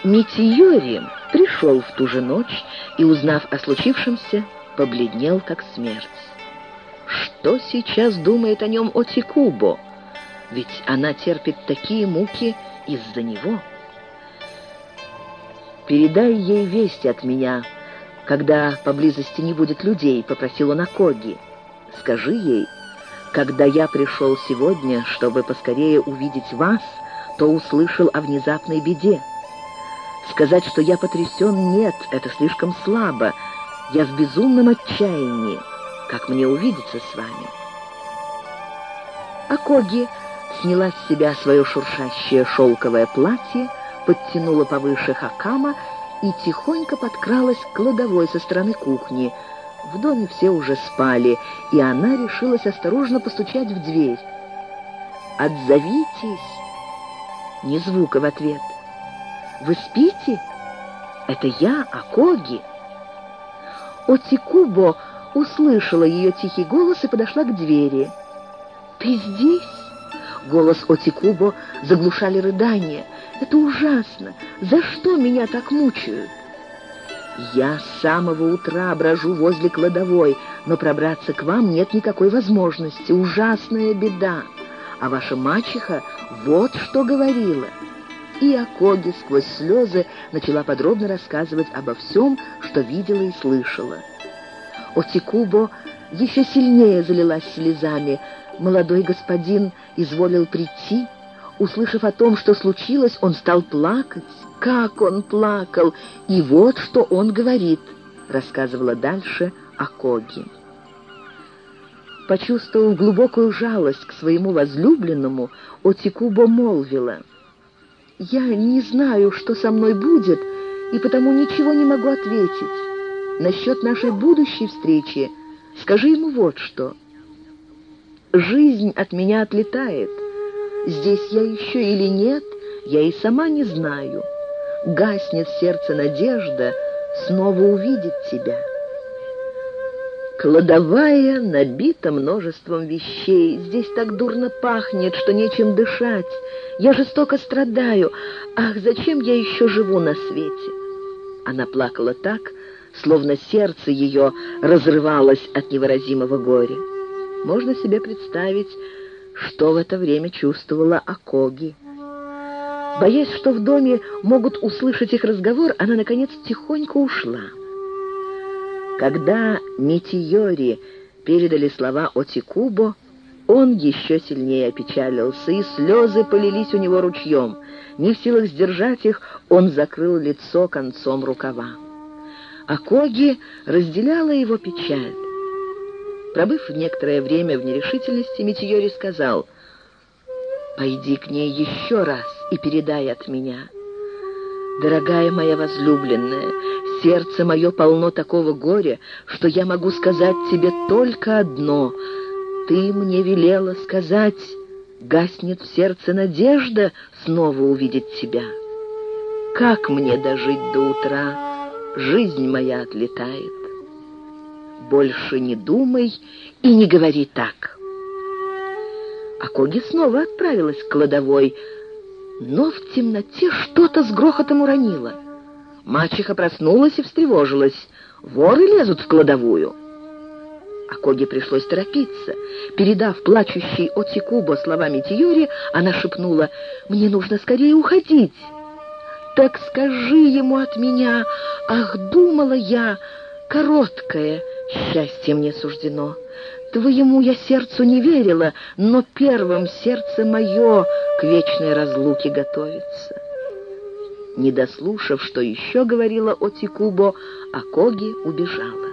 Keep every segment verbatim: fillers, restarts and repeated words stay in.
Митиори пришел в ту же ночь и, узнав о случившемся, побледнел как смерть. Что сейчас думает о нем Отикубо? Ведь она терпит такие муки из-за него. «Передай ей весть от меня, когда поблизости не будет людей», — попросил он Акоги. «Скажи ей, когда я пришел сегодня, чтобы поскорее увидеть вас, то услышал о внезапной беде. Сказать, что я потрясен, нет, это слишком слабо. Я в безумном отчаянии. Как мне увидеться с вами?» Акоги сняла с себя свое шуршащее шелковое платье, подтянула повыше хакама и тихонько подкралась к кладовой со стороны кухни. В доме все уже спали, и она решилась осторожно постучать в дверь. «Отзовитесь!» Ни звука в ответ. «Вы спите? Это я, Акоги!» Отикубо услышала ее тихий голос и подошла к двери. «Ты здесь?» Голос Отикубо заглушали рыдания. «Это ужасно! За что меня так мучают?» «Я с самого утра брожу возле кладовой, но пробраться к вам нет никакой возможности. Ужасная беда. А ваша мачеха вот что говорила». И Акоги сквозь слезы начала подробно рассказывать обо всем, что видела и слышала. Отикубо еще сильнее залилась слезами. Молодой господин изволил прийти. Услышав о том, что случилось, он стал плакать. Как он плакал! И вот что он говорит, рассказывала дальше Акоги. Почувствовав глубокую жалость к своему возлюбленному, Отикубо молвила: «Я не знаю, что со мной будет, и потому ничего не могу ответить. Насчет нашей будущей встречи скажи ему вот что. Жизнь от меня отлетает. Здесь я еще или нет, я и сама не знаю. Гаснет в сердце надежда снова увидеть тебя». Кладовая набита множеством вещей. Здесь так дурно пахнет, что нечем дышать. Я жестоко страдаю. Ах, зачем я еще живу на свете? Она плакала так, словно сердце ее разрывалось от невыразимого горя. Можно себе представить, что в это время чувствовала Акоги. Боясь, что в доме могут услышать их разговор, она, наконец, тихонько ушла. Когда Митиори передали слова Отикубо, он еще сильнее опечалился, и слезы полились у него ручьем. Не в силах сдержать их, он закрыл лицо концом рукава. Акоги разделяла его печаль. Пробыв некоторое время в нерешительности, Митиори сказал: «Пойди к ней еще раз и передай от меня. Дорогая моя возлюбленная, сердце мое полно такого горя, что я могу сказать тебе только одно. Ты мне велела сказать, гаснет в сердце надежда снова увидеть тебя. Как мне дожить до утра? Жизнь моя отлетает. Больше не думай и не говори так». Акоги снова отправилась к кладовой, но в темноте что-то с грохотом уронила. Мачеха проснулась и встревожилась. Воры лезут в кладовую. Акоги пришлось торопиться. Передав плачущей Отикубо слова Митиори, она шепнула: «Мне нужно скорее уходить». «Так скажи ему от меня, ах, думала я, короткое счастье мне суждено. Твоему я сердцу не верила, но первым сердце мое к вечной разлуке готовится». Не дослушав, что еще говорила Отикубо, Акоги убежала.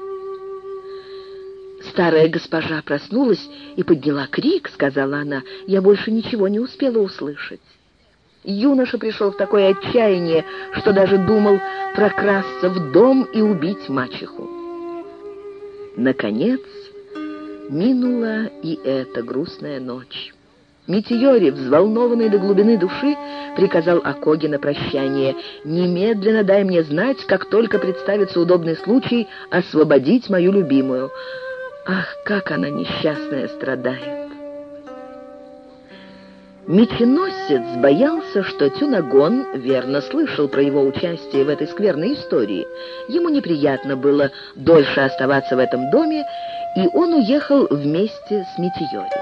«Старая госпожа проснулась и подняла крик», — сказала она. «Я больше ничего не успела услышать». Юноша пришел в такое отчаяние, что даже думал прокрасться в дом и убить мачеху. Наконец, минула и эта грустная ночь. Митиори, взволнованный до глубины души, приказал Акоги на прощание: «Немедленно дай мне знать, как только представится удобный случай, освободить мою любимую. Ах, как она несчастная страдает!» Меченосец боялся, что Тюнагон верно слышал про его участие в этой скверной истории. Ему неприятно было дольше оставаться в этом доме, и он уехал вместе с Метиори.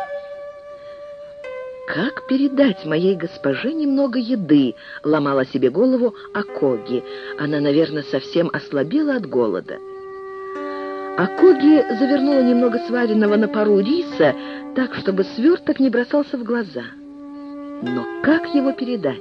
«Как передать моей госпоже немного еды?» — ломала себе голову Акоги. Она, наверное, совсем ослабела от голода. Акоги завернула немного сваренного на пару риса, так, чтобы сверток не бросался в глаза. Но как его передать?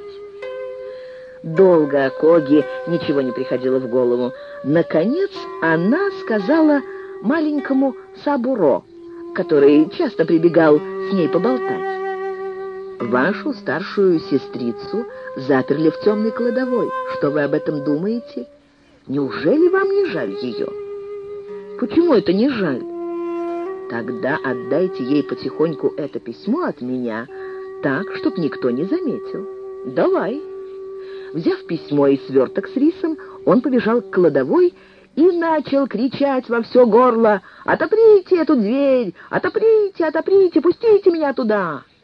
Долго Акоги ничего не приходило в голову. Наконец она сказала маленькому Сабуро, который часто прибегал с ней поболтать: «Вашу старшую сестрицу заперли в темной кладовой. Что вы об этом думаете? Неужели вам не жаль ее?» «Почему это не жаль?» «Тогда отдайте ей потихоньку это письмо от меня, так, чтоб никто не заметил». «Давай». Взяв письмо и сверток с рисом, он побежал к кладовой и начал кричать во все горло: «Отоприте эту дверь! Отоприте, отоприте! Пустите меня туда!»